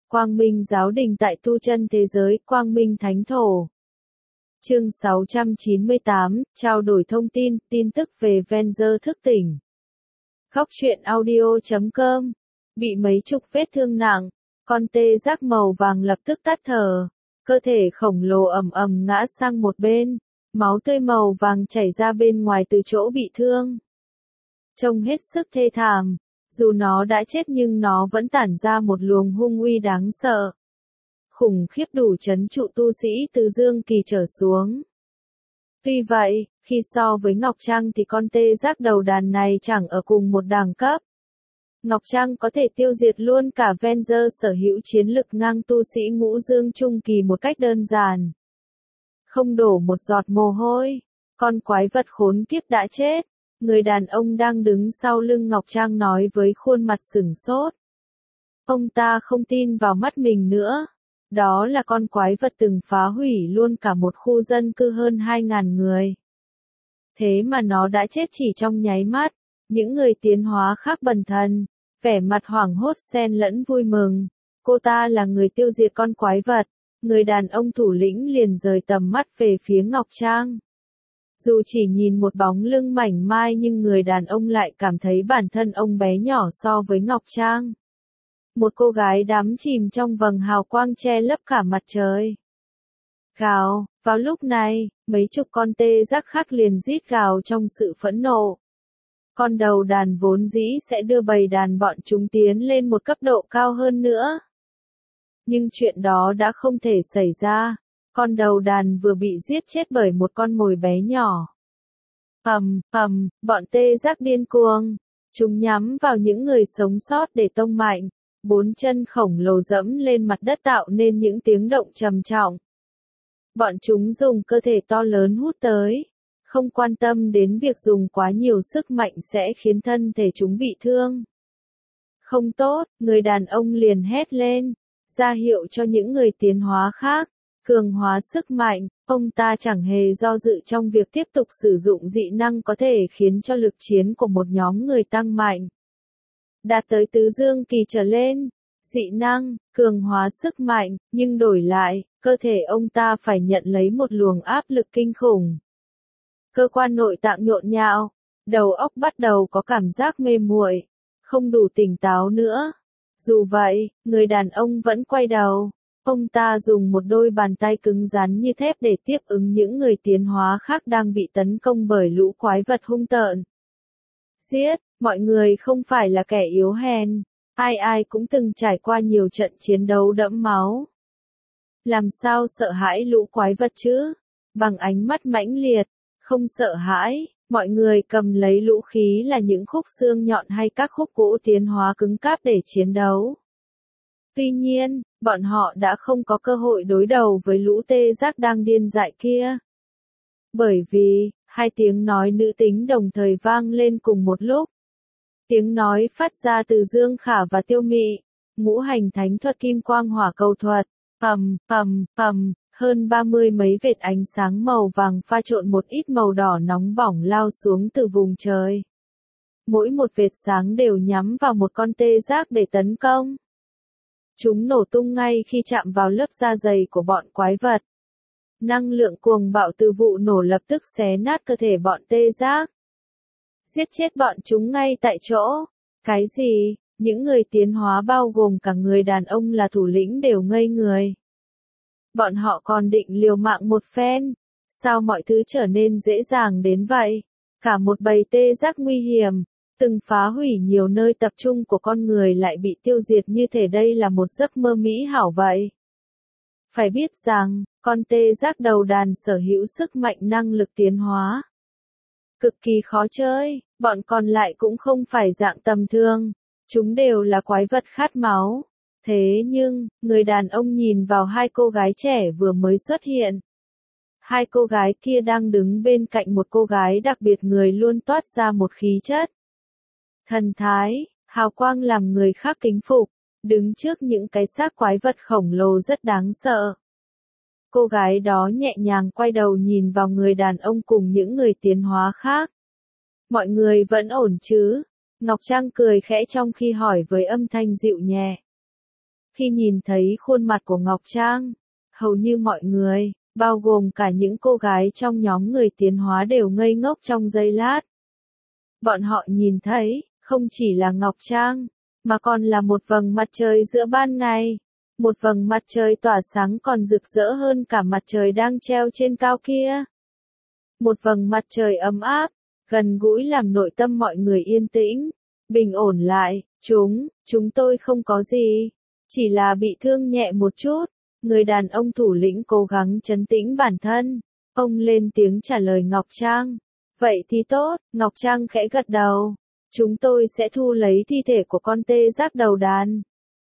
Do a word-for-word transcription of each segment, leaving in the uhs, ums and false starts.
Quang Minh Giáo Đình tại tu chân thế giới, Quang Minh Thánh Thổ. Chương sáu trăm chín mươi tám, trao đổi thông tin, tin tức về Avenger thức tỉnh. Góc truyện audio chấm com. Bị mấy chục vết thương nặng, con tê giác màu vàng lập tức tắt thở, cơ thể khổng lồ ầm ầm ngã sang một bên, máu tươi màu vàng chảy ra bên ngoài từ chỗ bị thương. Trông hết sức thê thảm, dù nó đã chết nhưng nó vẫn tản ra một luồng hung uy đáng sợ. Khủng khiếp đủ trấn trụ tu sĩ từ dương kỳ trở xuống. Tuy vậy, khi so với Ngọc Trăng thì con tê giác đầu đàn này chẳng ở cùng một đẳng cấp. Ngọc Trăng có thể tiêu diệt luôn cả Avenger sở hữu chiến lực ngang tu sĩ ngũ dương trung kỳ một cách đơn giản. Không đổ một giọt mồ hôi, con quái vật khốn kiếp đã chết. Người đàn ông đang đứng sau lưng Ngọc Trang nói với khuôn mặt sửng sốt. Ông ta không tin vào mắt mình nữa. Đó là con quái vật từng phá hủy luôn cả một khu dân cư hơn hai ngàn người. Thế mà nó đã chết chỉ trong nháy mắt. Những người tiến hóa khác bần thần, vẻ mặt hoảng hốt xen lẫn vui mừng. Cô ta là người tiêu diệt con quái vật. Người đàn ông thủ lĩnh liền rời tầm mắt về phía Ngọc Trang. Dù chỉ nhìn một bóng lưng mảnh mai nhưng người đàn ông lại cảm thấy bản thân ông bé nhỏ so với Ngọc Trang. Một cô gái đắm chìm trong vầng hào quang che lấp cả mặt trời. Gào, vào lúc này, mấy chục con tê giác khác liền rít gào trong sự phẫn nộ. Con đầu đàn vốn dĩ sẽ đưa bầy đàn bọn chúng tiến lên một cấp độ cao hơn nữa. Nhưng chuyện đó đã không thể xảy ra. Con đầu đàn vừa bị giết chết bởi một con mồi bé nhỏ. Ầm, ầm, bọn tê giác điên cuồng. Chúng nhắm vào những người sống sót để tông mạnh. Bốn chân khổng lồ dẫm lên mặt đất tạo nên những tiếng động trầm trọng. Bọn chúng dùng cơ thể to lớn hút tới. Không quan tâm đến việc dùng quá nhiều sức mạnh sẽ khiến thân thể chúng bị thương. Không tốt, người đàn ông liền hét lên, ra hiệu cho những người tiến hóa khác. Cường hóa sức mạnh, ông ta chẳng hề do dự trong việc tiếp tục sử dụng dị năng có thể khiến cho lực chiến của một nhóm người tăng mạnh. Đạt tới tứ dương kỳ trở lên, dị năng, cường hóa sức mạnh, nhưng đổi lại, cơ thể ông ta phải nhận lấy một luồng áp lực kinh khủng. Cơ quan nội tạng nhộn nhạo, đầu óc bắt đầu có cảm giác mê muội, không đủ tỉnh táo nữa. Dù vậy, người đàn ông vẫn quay đầu. Ông ta dùng một đôi bàn tay cứng rắn như thép để tiếp ứng những người tiến hóa khác đang bị tấn công bởi lũ quái vật hung tợn. Giết, mọi người không phải là kẻ yếu hèn, ai ai cũng từng trải qua nhiều trận chiến đấu đẫm máu. Làm sao sợ hãi lũ quái vật chứ? Bằng ánh mắt mãnh liệt, không sợ hãi, mọi người cầm lấy lũ khí là những khúc xương nhọn hay các khúc gỗ tiến hóa cứng cáp để chiến đấu. Tuy nhiên, bọn họ đã không có cơ hội đối đầu với lũ tê giác đang điên dại kia. Bởi vì, hai tiếng nói nữ tính đồng thời vang lên cùng một lúc. Tiếng nói phát ra từ Dương Khả và Tiêu Mị, ngũ hành thánh thuật kim quang hỏa cầu thuật, ầm, ầm, ầm, hơn ba mươi mấy vệt ánh sáng màu vàng pha trộn một ít màu đỏ nóng bỏng lao xuống từ vùng trời. Mỗi một vệt sáng đều nhắm vào một con tê giác để tấn công. Chúng nổ tung ngay khi chạm vào lớp da dày của bọn quái vật. Năng lượng cuồng bạo từ vụ nổ lập tức xé nát cơ thể bọn tê giác. Giết chết bọn chúng ngay tại chỗ. Cái gì? Những người tiến hóa bao gồm cả người đàn ông là thủ lĩnh đều ngây người. Bọn họ còn định liều mạng một phen. Sao mọi thứ trở nên dễ dàng đến vậy? Cả một bầy tê giác nguy hiểm. Từng phá hủy nhiều nơi tập trung của con người lại bị tiêu diệt như thể đây là một giấc mơ mỹ hảo vậy. Phải biết rằng, con tê giác đầu đàn sở hữu sức mạnh năng lực tiến hóa. Cực kỳ khó chơi, bọn còn lại cũng không phải dạng tầm thường, chúng đều là quái vật khát máu. Thế nhưng, người đàn ông nhìn vào hai cô gái trẻ vừa mới xuất hiện. Hai cô gái kia đang đứng bên cạnh một cô gái đặc biệt người luôn toát ra một khí chất. Thần thái, hào quang làm người khác kính phục, đứng trước những cái xác quái vật khổng lồ rất đáng sợ. Cô gái đó nhẹ nhàng quay đầu nhìn vào người đàn ông cùng những người tiến hóa khác. Mọi người vẫn ổn chứ? Ngọc Trang cười khẽ trong khi hỏi với âm thanh dịu nhẹ. Khi nhìn thấy khuôn mặt của Ngọc Trang, hầu như mọi người, bao gồm cả những cô gái trong nhóm người tiến hóa đều ngây ngốc trong giây lát. Bọn họ nhìn thấy, không chỉ là Ngọc Trang, mà còn là một vầng mặt trời giữa ban ngày. Một vầng mặt trời tỏa sáng còn rực rỡ hơn cả mặt trời đang treo trên cao kia. Một vầng mặt trời ấm áp, gần gũi làm nội tâm mọi người yên tĩnh, bình ổn lại. Chúng, chúng tôi không có gì, chỉ là bị thương nhẹ một chút. Người đàn ông thủ lĩnh cố gắng trấn tĩnh bản thân. Ông lên tiếng trả lời Ngọc Trang. Vậy thì tốt, Ngọc Trang khẽ gật đầu. Chúng tôi sẽ thu lấy thi thể của con tê giác đầu đàn.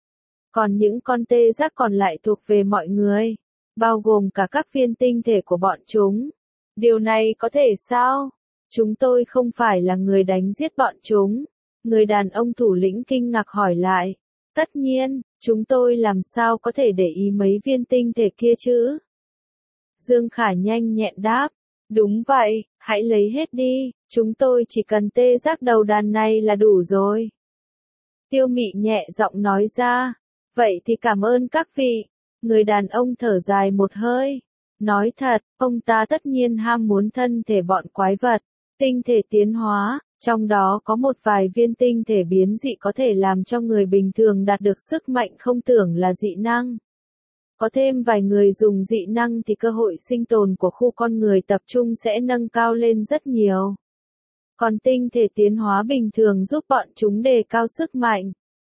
Còn những con tê giác còn lại thuộc về mọi người, bao gồm cả các viên tinh thể của bọn chúng. Điều này có thể sao? Chúng tôi không phải là người đánh giết bọn chúng. Người đàn ông thủ lĩnh kinh ngạc hỏi lại. Tất nhiên, chúng tôi làm sao có thể để ý mấy viên tinh thể kia chứ? Dương Khả nhanh nhẹn đáp. Đúng vậy, hãy lấy hết đi, chúng tôi chỉ cần tê giác đầu đàn này là đủ rồi. Tiêu Mị nhẹ giọng nói ra. Vậy thì cảm ơn các vị. Người đàn ông thở dài một hơi. Nói thật, ông ta tất nhiên ham muốn thân thể bọn quái vật, tinh thể tiến hóa, trong đó có một vài viên tinh thể biến dị có thể làm cho người bình thường đạt được sức mạnh không tưởng là dị năng. Có thêm vài người dùng dị năng thì cơ hội sinh tồn của khu con người tập trung sẽ nâng cao lên rất nhiều. Còn tinh thể tiến hóa bình thường giúp bọn chúng đề cao sức mạnh.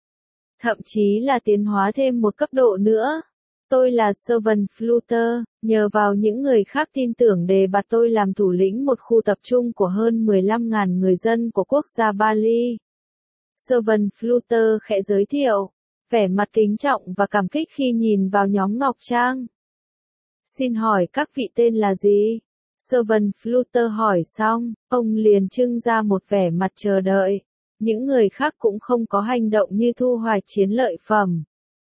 Thậm chí là tiến hóa thêm một cấp độ nữa. Tôi là Servant Flutter, nhờ vào những người khác tin tưởng đề bạt tôi làm thủ lĩnh một khu tập trung của hơn mười lăm nghìn người dân của quốc gia Bali. Servant Flutter khẽ giới thiệu, vẻ mặt kính trọng và cảm kích khi nhìn vào nhóm Ngọc Trang. Xin hỏi các vị tên là gì? Servant Flutter hỏi xong, ông liền trưng ra một vẻ mặt chờ đợi. Những người khác cũng không có hành động như thu hoạch chiến lợi phẩm.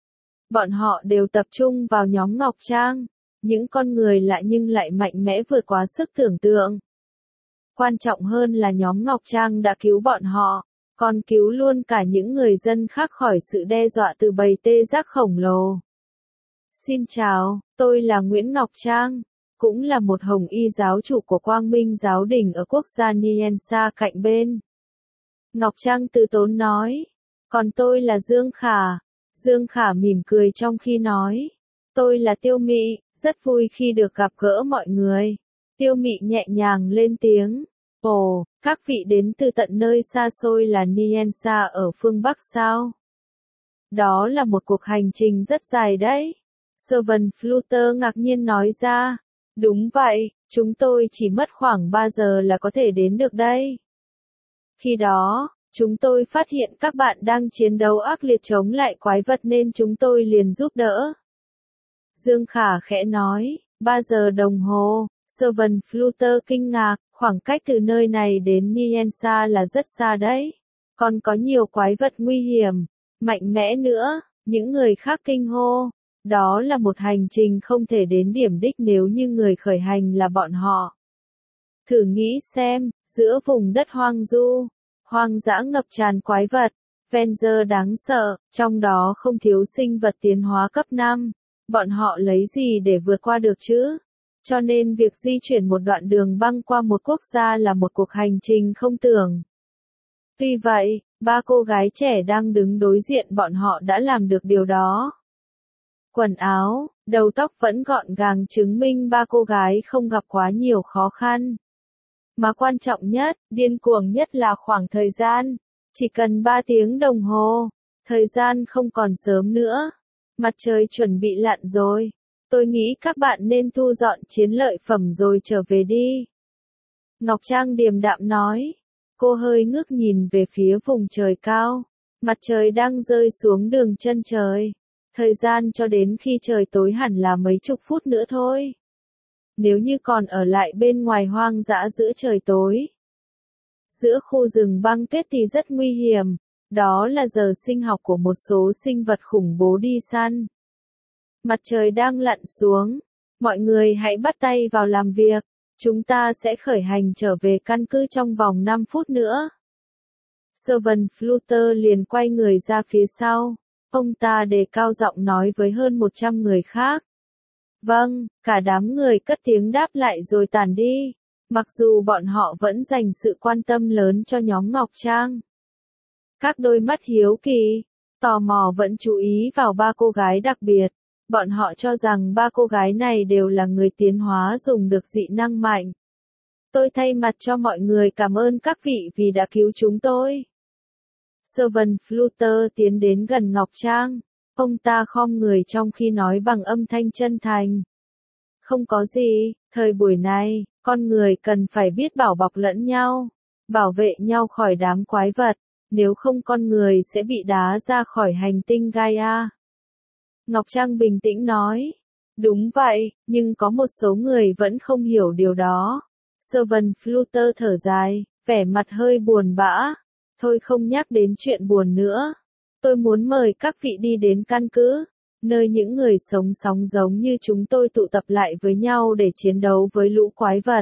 Bọn họ đều tập trung vào nhóm Ngọc Trang. Những con người lạ nhưng lại mạnh mẽ vượt quá sức tưởng tượng. Quan trọng hơn là nhóm Ngọc Trang đã cứu bọn họ, còn cứu luôn cả những người dân khác khỏi sự đe dọa từ bầy tê giác khổng lồ. Xin chào, tôi là Nguyễn Ngọc Trang, cũng là một hồng y giáo chủ của Quang Minh Giáo Đình ở quốc gia Niensa cạnh bên. Ngọc Trang từ tốn nói, còn tôi là Dương Khả. Dương Khả mỉm cười trong khi nói, tôi là Tiêu Mị, rất vui khi được gặp gỡ mọi người. Tiêu Mị nhẹ nhàng lên tiếng, ồ, các vị đến từ tận nơi xa xôi là Niensa ở phương Bắc sao? Đó là một cuộc hành trình rất dài đấy. Servant Flutter ngạc nhiên nói ra, đúng vậy, chúng tôi chỉ mất khoảng ba giờ là có thể đến được đây. Khi đó, chúng tôi phát hiện các bạn đang chiến đấu ác liệt chống lại quái vật nên chúng tôi liền giúp đỡ. Dương Khả khẽ nói, ba giờ đồng hồ. Servant Flutter kinh ngạc, khoảng cách từ nơi này đến Niensa là rất xa đấy. Còn có nhiều quái vật nguy hiểm, mạnh mẽ nữa. Những người khác kinh hô, đó là một hành trình không thể đến điểm đích nếu như người khởi hành là bọn họ. Thử nghĩ xem, giữa vùng đất hoang du, hoang dã ngập tràn quái vật, Venger đáng sợ, trong đó không thiếu sinh vật tiến hóa cấp năm, bọn họ lấy gì để vượt qua được chứ? Cho nên việc di chuyển một đoạn đường băng qua một quốc gia là một cuộc hành trình không tưởng. Tuy vậy, ba cô gái trẻ đang đứng đối diện bọn họ đã làm được điều đó. Quần áo, đầu tóc vẫn gọn gàng chứng minh ba cô gái không gặp quá nhiều khó khăn. Mà quan trọng nhất, điên cuồng nhất là khoảng thời gian. Chỉ cần ba tiếng đồng hồ, thời gian không còn sớm nữa. Mặt trời chuẩn bị lặn rồi. Tôi nghĩ các bạn nên thu dọn chiến lợi phẩm rồi trở về đi. Ngọc Trang điềm đạm nói. Cô hơi ngước nhìn về phía vùng trời cao. Mặt trời đang rơi xuống đường chân trời. Thời gian cho đến khi trời tối hẳn là mấy chục phút nữa thôi. Nếu như còn ở lại bên ngoài hoang dã giữa trời tối, giữa khu rừng băng tuyết thì rất nguy hiểm. Đó là giờ sinh học của một số sinh vật khủng bố đi săn. Mặt trời đang lặn xuống. Mọi người hãy bắt tay vào làm việc. Chúng ta sẽ khởi hành trở về căn cứ trong vòng năm phút nữa. Servant Flutter liền quay người ra phía sau. Ông ta đề cao giọng nói với hơn một trăm người khác. Vâng, cả đám người cất tiếng đáp lại rồi tản đi. Mặc dù bọn họ vẫn dành sự quan tâm lớn cho nhóm Ngọc Trang. Các đôi mắt hiếu kỳ, tò mò vẫn chú ý vào ba cô gái đặc biệt. Bọn họ cho rằng ba cô gái này đều là người tiến hóa dùng được dị năng mạnh. Tôi thay mặt cho mọi người cảm ơn các vị vì đã cứu chúng tôi. Servant Flutter tiến đến gần Ngọc Trang. Ông ta khom người trong khi nói bằng âm thanh chân thành. Không có gì, thời buổi này, con người cần phải biết bảo bọc lẫn nhau, bảo vệ nhau khỏi đám quái vật, nếu không con người sẽ bị đá ra khỏi hành tinh Gaia. Ngọc Trang bình tĩnh nói. Đúng vậy, nhưng có một số người vẫn không hiểu điều đó. Servant Flutter thở dài, vẻ mặt hơi buồn bã. Thôi không nhắc đến chuyện buồn nữa. Tôi muốn mời các vị đi đến căn cứ, nơi những người sống sóng giống như chúng tôi tụ tập lại với nhau để chiến đấu với lũ quái vật.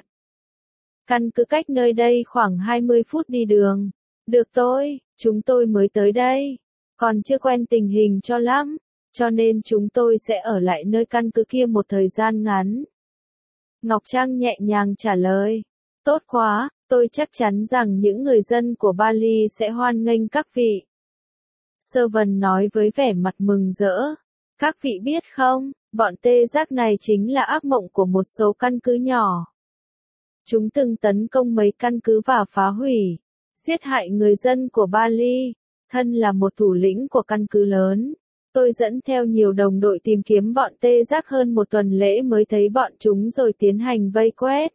Căn cứ cách nơi đây khoảng hai mươi phút đi đường. Được tôi, chúng tôi mới tới đây. Còn chưa quen tình hình cho lắm, cho nên chúng tôi sẽ ở lại nơi căn cứ kia một thời gian ngắn. Ngọc Trang nhẹ nhàng trả lời. Tốt quá, tôi chắc chắn rằng những người dân của Bali sẽ hoan nghênh các vị. Servant nói với vẻ mặt mừng rỡ. Các vị biết không, bọn tê giác này chính là ác mộng của một số căn cứ nhỏ. Chúng từng tấn công mấy căn cứ và phá hủy, giết hại người dân của Bali. Thân là một thủ lĩnh của căn cứ lớn, tôi dẫn theo nhiều đồng đội tìm kiếm bọn tê giác hơn một tuần lễ mới thấy bọn chúng rồi tiến hành vây quét.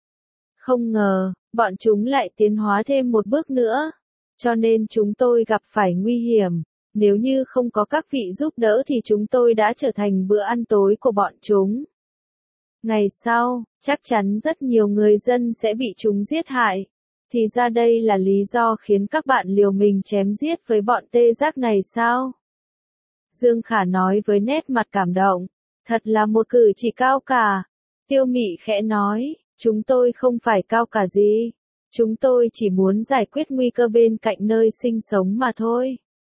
Không ngờ, bọn chúng lại tiến hóa thêm một bước nữa. Cho nên chúng tôi gặp phải nguy hiểm. Nếu như không có các vị giúp đỡ thì chúng tôi đã trở thành bữa ăn tối của bọn chúng. Ngày sau, chắc chắn rất nhiều người dân sẽ bị chúng giết hại. Thì ra đây là lý do khiến các bạn liều mình chém giết với bọn tê giác này sao? Dương Khả nói với nét mặt cảm động. Thật là một cử chỉ cao cả. Tiêu Mị khẽ nói, chúng tôi không phải cao cả gì. Chúng tôi chỉ muốn giải quyết nguy cơ bên cạnh nơi sinh sống mà thôi.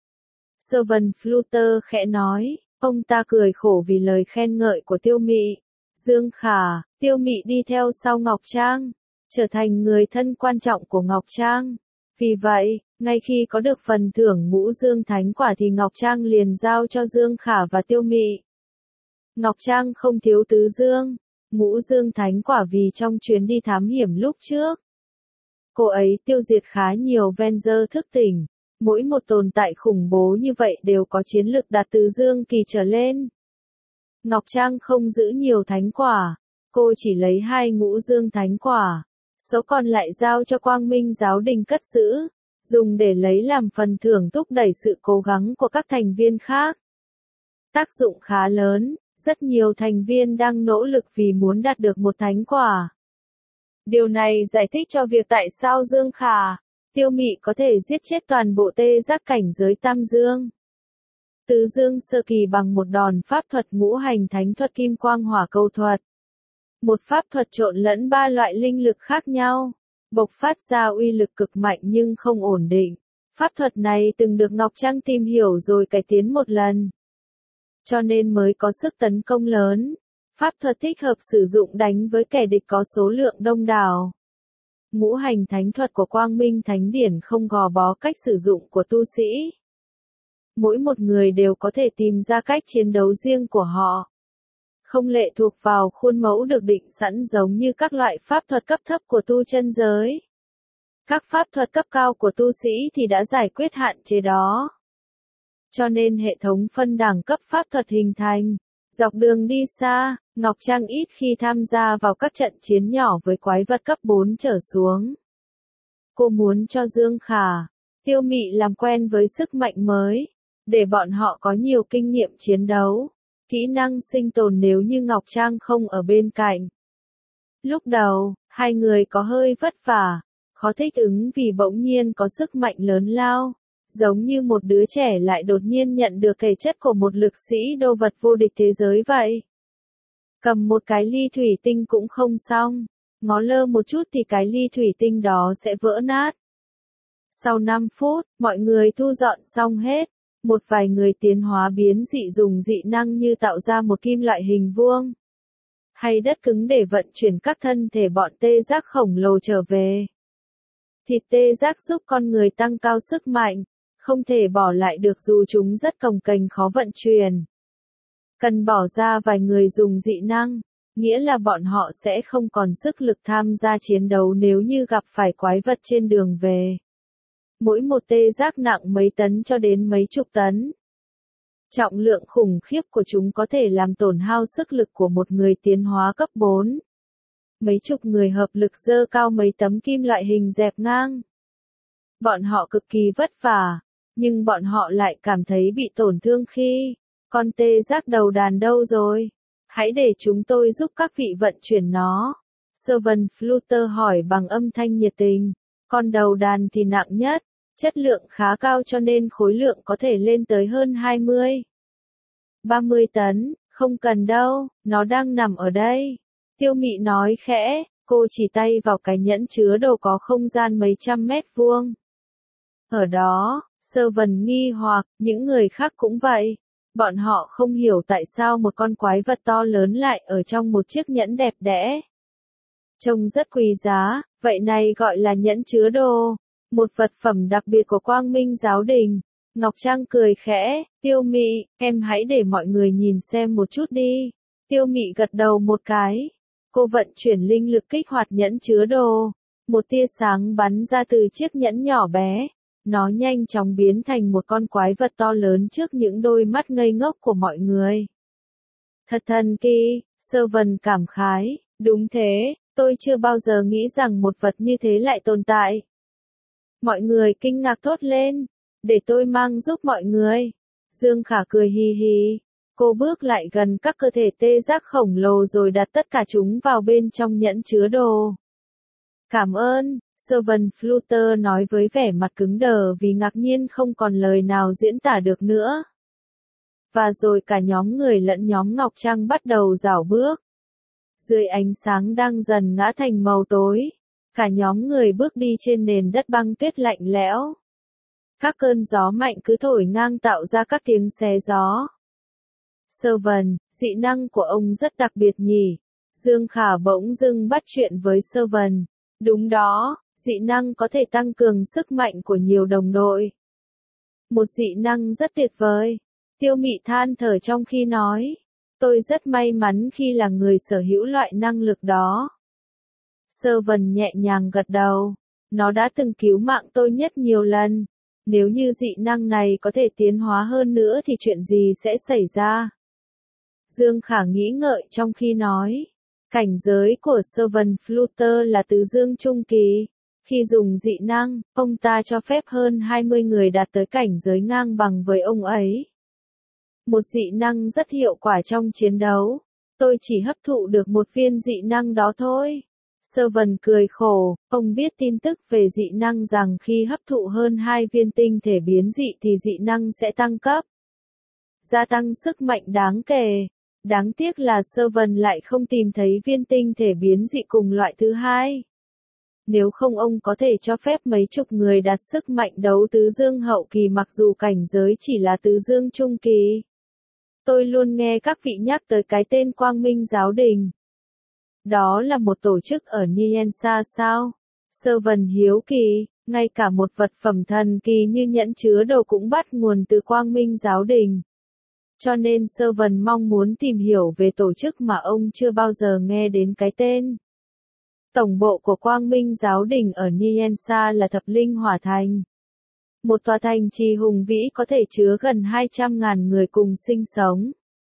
Servant Flutter khẽ nói, ông ta cười khổ vì lời khen ngợi của Tiêu Mị. Dương Khả, Tiêu Mị đi theo sau Ngọc Trang, trở thành người thân quan trọng của Ngọc Trang. Vì vậy, ngay khi có được phần thưởng ngũ dương thánh quả thì Ngọc Trang liền giao cho Dương Khả và Tiêu Mị. Ngọc Trang không thiếu tứ dương, ngũ dương thánh quả vì trong chuyến đi thám hiểm lúc trước. Cô ấy tiêu diệt khá nhiều Avenger thức tỉnh. Mỗi một tồn tại khủng bố như vậy đều có chiến lực đạt từ dương kỳ trở lên. Ngọc Trang không giữ nhiều thánh quả. Cô chỉ lấy hai ngũ dương thánh quả. Số còn lại giao cho Quang Minh giáo đình cất giữ. Dùng để lấy làm phần thưởng thúc đẩy sự cố gắng của các thành viên khác. Tác dụng khá lớn. Rất nhiều thành viên đang nỗ lực vì muốn đạt được một thánh quả. Điều này giải thích cho việc tại sao Dương Khả, Tiêu Mị có thể giết chết toàn bộ tê giác cảnh giới tam dương. Tứ dương sơ kỳ bằng một đòn pháp thuật ngũ hành thánh thuật kim quang hỏa cầu thuật. Một pháp thuật trộn lẫn ba loại linh lực khác nhau, bộc phát ra uy lực cực mạnh nhưng không ổn định. Pháp thuật này từng được Ngọc Trang tìm hiểu rồi cải tiến một lần. Cho nên mới có sức tấn công lớn. Pháp thuật thích hợp sử dụng đánh với kẻ địch có số lượng đông đảo. Ngũ hành thánh thuật của Quang Minh Thánh Điển không gò bó cách sử dụng của tu sĩ. Mỗi một người đều có thể tìm ra cách chiến đấu riêng của họ. Không lệ thuộc vào khuôn mẫu được định sẵn giống như các loại pháp thuật cấp thấp của tu chân giới. Các pháp thuật cấp cao của tu sĩ thì đã giải quyết hạn chế đó. Cho nên hệ thống phân đẳng cấp pháp thuật hình thành. Dọc đường đi xa, Ngọc Trang ít khi tham gia vào các trận chiến nhỏ với quái vật cấp bốn trở xuống. Cô muốn cho Dương Khả, Tiêu Mị làm quen với sức mạnh mới, để bọn họ có nhiều kinh nghiệm chiến đấu, kỹ năng sinh tồn nếu như Ngọc Trang không ở bên cạnh. Lúc đầu, hai người có hơi vất vả, khó thích ứng vì bỗng nhiên có sức mạnh lớn lao. Giống như một đứa trẻ lại đột nhiên nhận được thể chất của một lực sĩ đô vật vô địch thế giới vậy. Cầm một cái ly thủy tinh cũng không xong, ngó lơ một chút thì cái ly thủy tinh đó sẽ vỡ nát. Sau năm phút, mọi người thu dọn xong hết, Một vài người tiến hóa biến dị dùng dị năng như tạo ra một kim loại hình vuông hay đất cứng để vận chuyển các thân thể bọn tê giác khổng lồ trở về. Thịt tê giác giúp con người tăng cao sức mạnh, không thể bỏ lại được dù chúng rất cồng kềnh khó vận chuyển. Cần bỏ ra vài người dùng dị năng, nghĩa là bọn họ sẽ không còn sức lực tham gia chiến đấu nếu như gặp phải quái vật trên đường về. Mỗi một tê giác nặng mấy tấn cho đến mấy chục tấn. Trọng lượng khủng khiếp của chúng có thể làm tổn hao sức lực của một người tiến hóa cấp bốn. Mấy chục người hợp lực giơ cao mấy tấm kim loại hình dẹp ngang. Bọn họ cực kỳ vất vả, nhưng bọn họ lại cảm thấy bị tổn thương khi, con tê giác đầu đàn đâu rồi? Hãy để chúng tôi giúp các vị vận chuyển nó. Servant Flutter hỏi bằng âm thanh nhiệt tình. Con đầu đàn thì nặng nhất, chất lượng khá cao cho nên khối lượng có thể lên tới hơn hai mươi. ba mươi tấn, không cần đâu, nó đang nằm ở đây. Tiêu Mị nói khẽ, cô chỉ tay vào cái nhẫn chứa đồ có không gian mấy trăm mét vuông. Ở đó, Servant nghi hoặc, những người khác cũng vậy. Bọn họ không hiểu tại sao một con quái vật to lớn lại ở trong một chiếc nhẫn đẹp đẽ. Trông rất quý giá, vậy này gọi là nhẫn chứa đồ. Một vật phẩm đặc biệt của Quang Minh Giáo Đình. Ngọc Trang cười khẽ, Tiêu Mị, em hãy để mọi người nhìn xem một chút đi. Tiêu Mị gật đầu một cái. Cô vận chuyển linh lực kích hoạt nhẫn chứa đồ. Một tia sáng bắn ra từ chiếc nhẫn nhỏ bé. Nó nhanh chóng biến thành một con quái vật to lớn trước những đôi mắt ngây ngốc của mọi người. Thật thần kỳ, Servant cảm khái, đúng thế, tôi chưa bao giờ nghĩ rằng một vật như thế lại tồn tại. Mọi người kinh ngạc thốt lên, để tôi mang giúp mọi người. Dương Khả cười hì hì, cô bước lại gần các cơ thể tê giác khổng lồ rồi đặt tất cả chúng vào bên trong nhẫn chứa đồ. Cảm ơn. Servant Flutter nói với vẻ mặt cứng đờ vì ngạc nhiên không còn lời nào diễn tả được nữa. Và rồi cả nhóm người lẫn nhóm Ngọc Trang bắt đầu rảo bước. Dưới ánh sáng đang dần ngã thành màu tối, cả nhóm người bước đi trên nền đất băng tuyết lạnh lẽo. Các cơn gió mạnh cứ thổi ngang tạo ra các tiếng xé gió. Servant, dị năng của ông rất đặc biệt nhỉ? Dương Khả bỗng dưng bắt chuyện với Servant. Đúng đó. Dị năng có thể tăng cường sức mạnh của nhiều đồng đội. Một dị năng rất tuyệt vời. Tiêu Mị than thở trong khi nói. Tôi rất may mắn khi là người sở hữu loại năng lực đó. Servant nhẹ nhàng gật đầu. Nó đã từng cứu mạng tôi nhất nhiều lần. Nếu như dị năng này có thể tiến hóa hơn nữa thì chuyện gì sẽ xảy ra? Dương Khả nghĩ ngợi trong khi nói. Cảnh giới của Servant Flutter là tứ dương trung kỳ. Khi dùng dị năng, ông ta cho phép hơn hai mươi người đạt tới cảnh giới ngang bằng với ông ấy. Một dị năng rất hiệu quả trong chiến đấu. Tôi chỉ hấp thụ được một viên dị năng đó thôi. Servant cười khổ, ông biết tin tức về dị năng rằng khi hấp thụ hơn hai viên tinh thể biến dị thì dị năng sẽ tăng cấp. Gia tăng sức mạnh đáng kể. Đáng tiếc là Servant lại không tìm thấy viên tinh thể biến dị cùng loại thứ hai. Nếu không ông có thể cho phép mấy chục người đạt sức mạnh đấu tứ dương hậu kỳ mặc dù cảnh giới chỉ là tứ dương trung kỳ. Tôi luôn nghe các vị nhắc tới cái tên Quang Minh Giáo Đình. Đó là một tổ chức ở Niensa sao? Servant hiếu kỳ, ngay cả một vật phẩm thần kỳ như nhẫn chứa đồ cũng bắt nguồn từ Quang Minh Giáo Đình. Cho nên Servant mong muốn tìm hiểu về tổ chức mà ông chưa bao giờ nghe đến cái tên. Tổng bộ của Quang Minh Giáo Đình ở Niensa là Thập Linh Hỏa Thành. Một tòa thành trì hùng vĩ có thể chứa gần hai trăm ngàn người cùng sinh sống.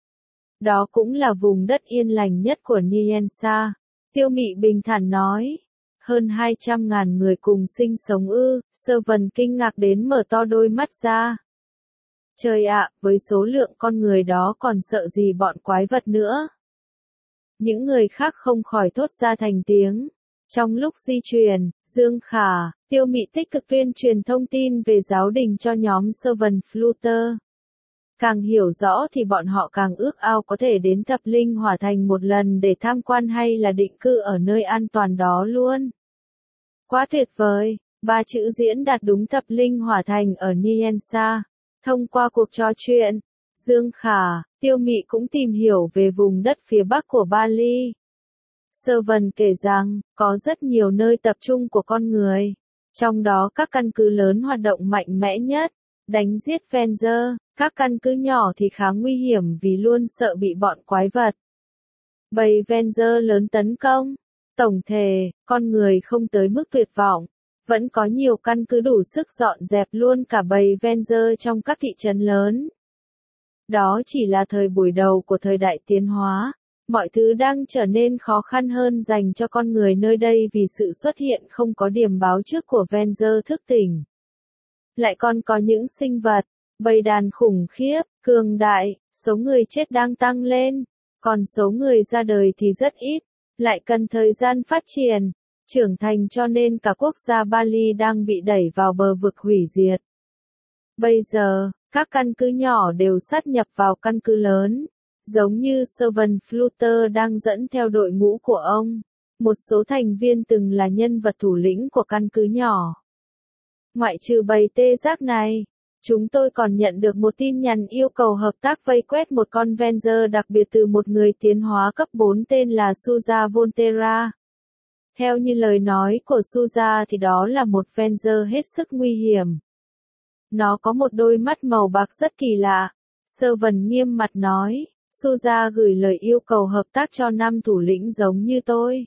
Đó cũng là vùng đất yên lành nhất của Niensa. Tiêu Mị bình thản nói. Hơn hai trăm ngàn người cùng sinh sống ư, Servant kinh ngạc đến mở to đôi mắt ra. Trời ạ, với số lượng con người đó còn sợ gì bọn quái vật nữa. Những người khác không khỏi thốt ra thành tiếng. Trong lúc di chuyển, Dương Khả, Tiêu Mị tích cực tuyên truyền thông tin về giáo đình cho nhóm Servant Flutter. Càng hiểu rõ thì bọn họ càng ước ao có thể đến Thập Linh Hỏa Thành một lần để tham quan hay là định cư ở nơi an toàn đó luôn. Quá tuyệt vời, ba chữ diễn đạt đúng Thập Linh Hỏa Thành ở Niensa. Thông qua cuộc trò chuyện, Dương Khả, Tiêu Mị cũng tìm hiểu về vùng đất phía bắc của Bali. Sơ Vân kể rằng, có rất nhiều nơi tập trung của con người, trong đó các căn cứ lớn hoạt động mạnh mẽ nhất, đánh giết Venger, các căn cứ nhỏ thì khá nguy hiểm vì luôn sợ bị bọn quái vật bầy Venger lớn tấn công. Tổng thể, con người không tới mức tuyệt vọng, vẫn có nhiều căn cứ đủ sức dọn dẹp luôn cả bầy Venger trong các thị trấn lớn. Đó chỉ là thời buổi đầu của thời đại tiến hóa, mọi thứ đang trở nên khó khăn hơn dành cho con người nơi đây vì sự xuất hiện không có điểm báo trước của Venger thức tỉnh. Lại còn có những sinh vật, bầy đàn khủng khiếp, cường đại, số người chết đang tăng lên, còn số người ra đời thì rất ít, lại cần thời gian phát triển, trưởng thành cho nên cả quốc gia Bali đang bị đẩy vào bờ vực hủy diệt. Bây giờ, các căn cứ nhỏ đều sát nhập vào căn cứ lớn, giống như Servan Flutter đang dẫn theo đội ngũ của ông, một số thành viên từng là nhân vật thủ lĩnh của căn cứ nhỏ. Ngoại trừ bầy tê giác này, chúng tôi còn nhận được một tin nhắn yêu cầu hợp tác vây quét một con Venger đặc biệt từ một người tiến hóa cấp bốn tên là Suza Volterra. Theo như lời nói của Suza thì đó là một Venger hết sức nguy hiểm. Nó có một đôi mắt màu bạc rất kỳ lạ. Sơ Vân nghiêm mặt nói, Suza gửi lời yêu cầu hợp tác cho năm thủ lĩnh giống như tôi.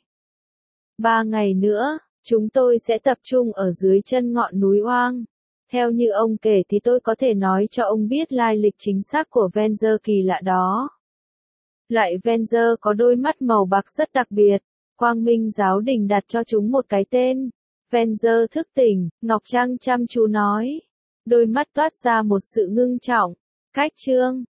Ba ngày nữa, chúng tôi sẽ tập trung ở dưới chân ngọn núi Oang. Theo như ông kể thì tôi có thể nói cho ông biết lai lịch chính xác của Venger kỳ lạ đó. Loại Venger có đôi mắt màu bạc rất đặc biệt. Quang Minh giáo đình đặt cho chúng một cái tên. Venger thức tỉnh, Ngọc Trang chăm chú nói. Đôi mắt toát ra một sự ngưng trọng. Cách chương